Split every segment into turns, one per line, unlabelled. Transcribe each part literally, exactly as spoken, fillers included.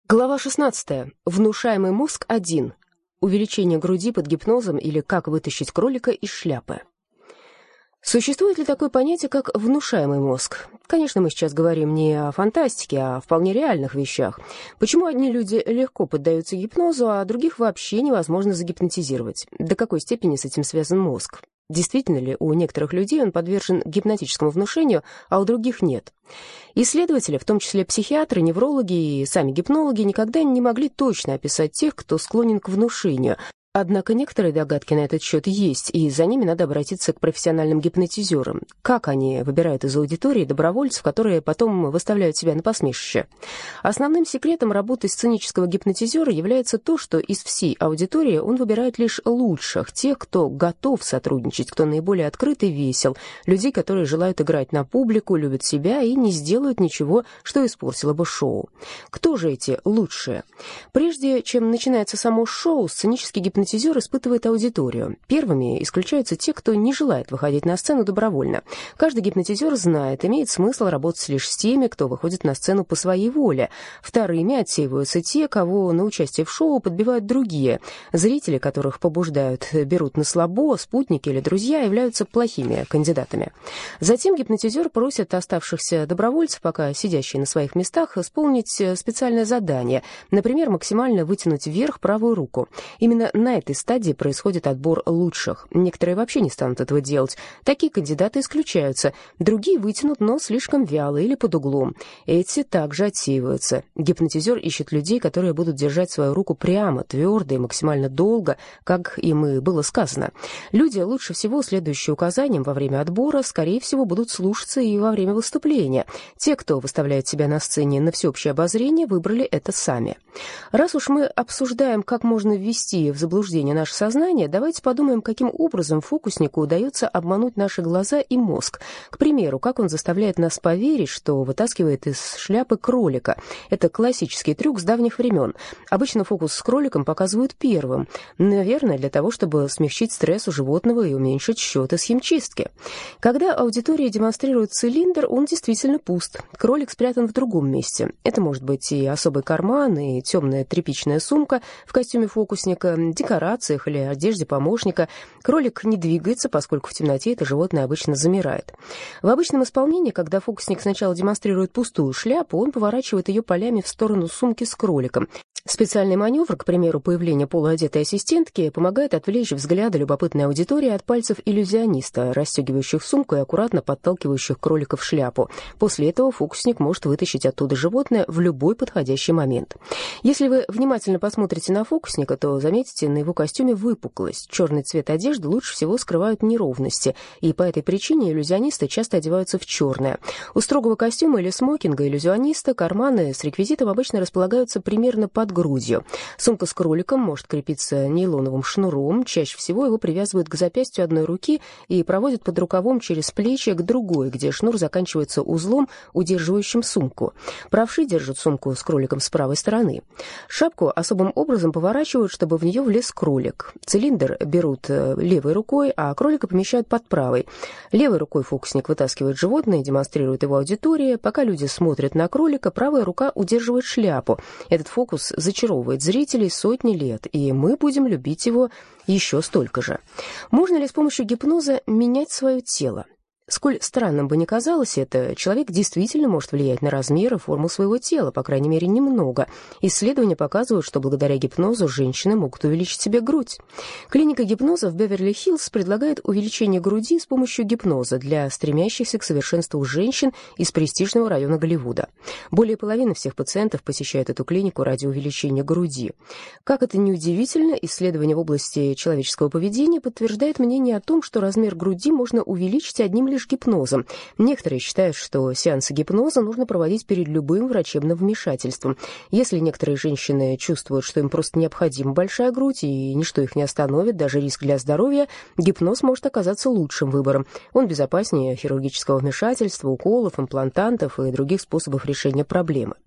Глава шестнадцатая. Внушаемый мозг один. Увеличение груди под гипнозом или как вытащить кролика из шляпы. Существует ли такое понятие, как внушаемый мозг? Конечно, мы сейчас говорим не о фантастике, а о вполне реальных вещах. Почему одни люди легко поддаются гипнозу, а других вообще невозможно загипнотизировать? До какой степени с этим связан мозг? Действительно ли у некоторых людей он подвержен гипнотическому внушению, а у других нет? Исследователи, в том числе психиатры, неврологи и сами гипнологи, никогда не могли точно описать тех, кто склонен к внушению. Однако некоторые догадки на этот счет есть, и за ними надо обратиться к профессиональным гипнотизерам. Как они выбирают из аудитории добровольцев, которые потом выставляют себя на посмешище? Основным секретом работы сценического гипнотизера является то, что из всей аудитории он выбирает лишь лучших, тех, кто готов сотрудничать, кто наиболее открыт и весел, людей, которые желают играть на публику, любят себя и не сделают ничего, что испортило бы шоу. Кто же эти лучшие? Прежде чем начинается само шоу, сценический гипнотизер Гипнотизер испытывает аудиторию. Первыми исключаются те, кто не желает выходить на сцену добровольно. Каждый гипнотизер знает, имеет смысл работать лишь с теми, кто выходит на сцену по своей воле. Вторыми отсеиваются те, кого на участие в шоу подбивают другие. Зрители, которых побуждают, берут на слабо, спутники или друзья являются плохими кандидатами. Затем гипнотизер просит оставшихся добровольцев, пока сидящие на своих местах, исполнить специальное задание. Например, максимально вытянуть вверх правую руку. Именно на этой стадии происходит отбор лучших. Некоторые вообще не станут этого делать. Такие кандидаты исключаются. Другие вытянут, но слишком вяло или под углом. Эти также отсеиваются. Гипнотизер ищет людей, которые будут держать свою руку прямо, твердо и максимально долго, как им и было сказано. Люди, лучше всего следующие указаниям во время отбора, скорее всего, будут слушаться и во время выступления. Те, кто выставляет себя на сцене на всеобщее обозрение, выбрали это сами. Раз уж мы обсуждаем, как можно ввести в заблуждение наше сознание, давайте подумаем, каким образом фокуснику удается обмануть наши глаза и мозг. К примеру, как он заставляет нас поверить, что вытаскивает из шляпы кролика. Это классический трюк с давних времен. Обычно фокус с кроликом показывают первым. Наверное, для того, чтобы смягчить стресс у животного и уменьшить счеты с химчистки. Когда аудитория демонстрирует цилиндр, он действительно пуст. Кролик спрятан в другом месте. Это может быть и особый карман, и темная тряпичная сумка в костюме фокусника, декорациях или одежде помощника. Кролик не двигается, поскольку в темноте это животное обычно замирает. В обычном исполнении, когда фокусник сначала демонстрирует пустую шляпу, он поворачивает ее полями в сторону сумки с кроликом. Специальный маневр, к примеру, появление полуодетой ассистентки, помогает отвлечь взгляды любопытной аудитории от пальцев иллюзиониста, расстегивающих сумку и аккуратно подталкивающих кролика в шляпу. После этого фокусник может вытащить оттуда животное в любой подходящий момент. Если вы внимательно посмотрите на фокусника, то заметите на его костюме выпуклость. Черный цвет одежды лучше всего скрывают неровности, и по этой причине иллюзионисты часто одеваются в черное. У строгого костюма или смокинга иллюзиониста карманы с реквизитом обычно располагаются примерно под грудью. Сумка с кроликом может крепиться нейлоновым шнуром. Чаще всего его привязывают к запястью одной руки и проводят под рукавом через плечи к другой, где шнур заканчивается узлом, удерживающим сумку. Правши держат сумку с кроликом с правой стороны. Шапку особым образом поворачивают, чтобы в нее влез кролик. Цилиндр берут левой рукой, а кролика помещают под правой. Левой рукой фокусник вытаскивает животное и демонстрирует его аудитории. Пока люди смотрят на кролика, правая рука удерживает шляпу. Этот фокус зачаровывает зрителей сотни лет, и мы будем любить его еще столько же. Можно ли с помощью гипноза менять свое тело? Сколь странным бы ни казалось это, человек действительно может влиять на размер и форму своего тела, по крайней мере, немного. Исследования показывают, что благодаря гипнозу женщины могут увеличить себе грудь. Клиника гипноза в Беверли-Хиллз предлагает увеличение груди с помощью гипноза для стремящихся к совершенству женщин из престижного района Голливуда. Более половины всех пациентов посещают эту клинику ради увеличения груди. Как это ни удивительно, исследование в области человеческого поведения подтверждает мнение о том, что размер груди можно увеличить одним лишь гипнозом. Некоторые считают, что сеансы гипноза нужно проводить перед любым врачебным вмешательством. Если некоторые женщины чувствуют, что им просто необходима большая грудь и ничто их не остановит, даже риск для здоровья, гипноз может оказаться лучшим выбором. Он безопаснее хирургического вмешательства, уколов, имплантантов и других способов решения проблемы.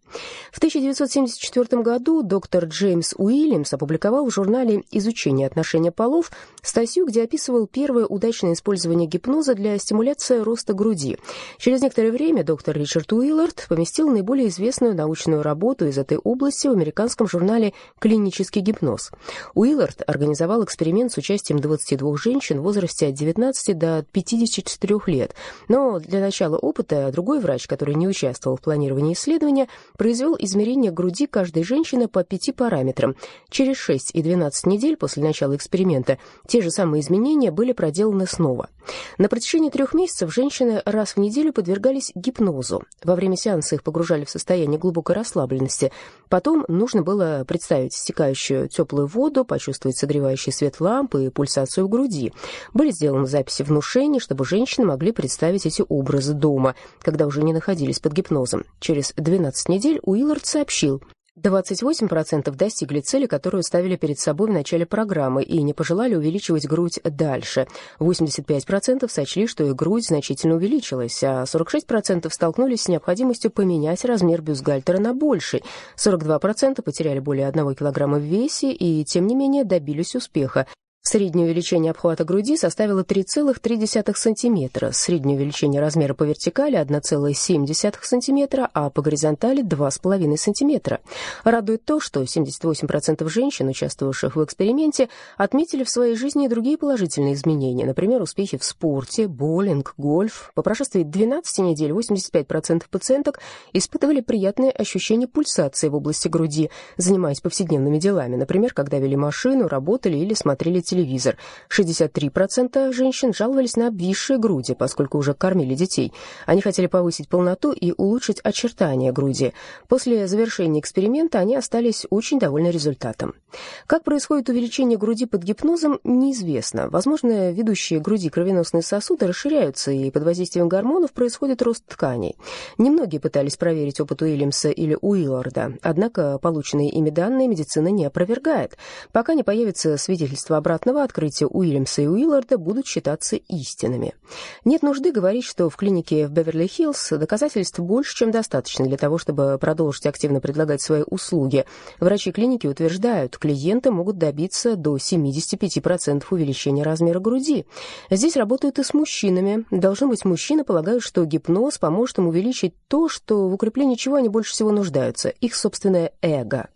В тысяча девятьсот семьдесят четвёртом году доктор Джеймс Уильямс опубликовал в журнале «Изучение отношения полов» статью, где описывал первое удачное использование гипноза для стимуляции роста груди. Через некоторое время доктор Ричард Уиллард поместил наиболее известную научную работу из этой области в американском журнале «Клинический гипноз». Уиллард организовал эксперимент с участием двадцати двух женщин в возрасте от девятнадцати до пятидесяти четырёх лет. Но для начала опыта другой врач, который не участвовал в планировании исследования, произвел измерение груди каждой женщины по пяти параметрам. Через шесть и двенадцать недель после начала эксперимента те же самые изменения были проделаны снова. На протяжении трех месяцев женщины раз в неделю подвергались гипнозу. Во время сеанса их погружали в состояние глубокой расслабленности. Потом нужно было представить стекающую теплую воду, почувствовать согревающий свет лампы и пульсацию в груди. Были сделаны записи внушений, чтобы женщины могли представить эти образы дома, когда уже не находились под гипнозом. Через двенадцать недель Уиллард сообщил: двадцать восемь процентов достигли цели, которую ставили перед собой в начале программы, и не пожелали увеличивать грудь дальше. восемьдесят пять процентов сочли, что их грудь значительно увеличилась, а сорок шесть процентов столкнулись с необходимостью поменять размер бюстгальтера на больший. сорок два процента потеряли более одного килограмма в весе и, тем не менее, добились успеха. Среднее увеличение обхвата груди составило три целых три десятых сантиметра, среднее увеличение размера по вертикали — одна целая семь десятых сантиметра, а по горизонтали — два с половиной сантиметра. Радует то, что семьдесят восемь процентов женщин, участвовавших в эксперименте, отметили в своей жизни и другие положительные изменения, например, успехи в спорте, боулинг, гольф. По прошествии двенадцати недель восемьдесят пять процентов пациенток испытывали приятные ощущения пульсации в области груди, занимаясь повседневными делами, например, когда вели машину, работали или смотрели телевизор. шестьдесят три процента женщин жаловались на обвисшие груди, поскольку уже кормили детей. Они хотели повысить полноту и улучшить очертания груди. После завершения эксперимента они остались очень довольны результатом. Как происходит увеличение груди под гипнозом, неизвестно. Возможно, ведущие груди кровеносные сосуды расширяются, и под воздействием гормонов происходит рост тканей. Немногие пытались проверить опыт Уильямса или Уилларда, однако полученные ими данные медицина не опровергает. Пока не появится свидетельство обратного открытия Уильямса и Уилларда, будут считаться истинными. Нет нужды говорить, что в клинике в Беверли-Хиллз доказательств больше, чем достаточно для того, чтобы продолжить активно предлагать свои услуги. Врачи клиники утверждают, клиенты могут добиться до семьдесят пять процентов увеличения размера груди. Здесь работают и с мужчинами. Должно быть, мужчины полагают, что гипноз поможет им увеличить то, что в укреплении чего они больше всего нуждаются — их собственное эго.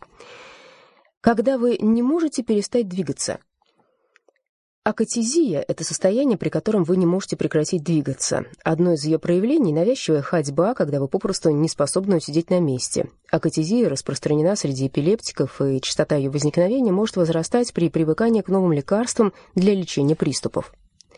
Когда вы не можете перестать двигаться. Акатизия — это состояние, при котором вы не можете прекратить двигаться. Одно из ее проявлений — навязчивая ходьба, когда вы попросту не способны усидеть на месте. Акатизия распространена среди эпилептиков, и частота ее возникновения может возрастать при привыкании к новым лекарствам для лечения приступов.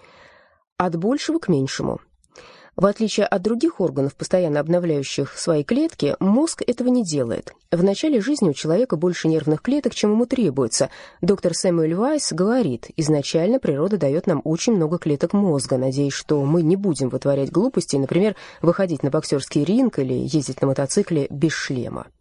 От большего к меньшему. В отличие от других органов, постоянно обновляющих свои клетки, мозг этого не делает. В начале жизни у человека больше нервных клеток, чем ему требуется. Доктор Сэмюэль Вайс говорит: изначально природа дает нам очень много клеток мозга, надеясь, что мы не будем вытворять глупостей, например, выходить на боксерский ринг или ездить на мотоцикле без шлема.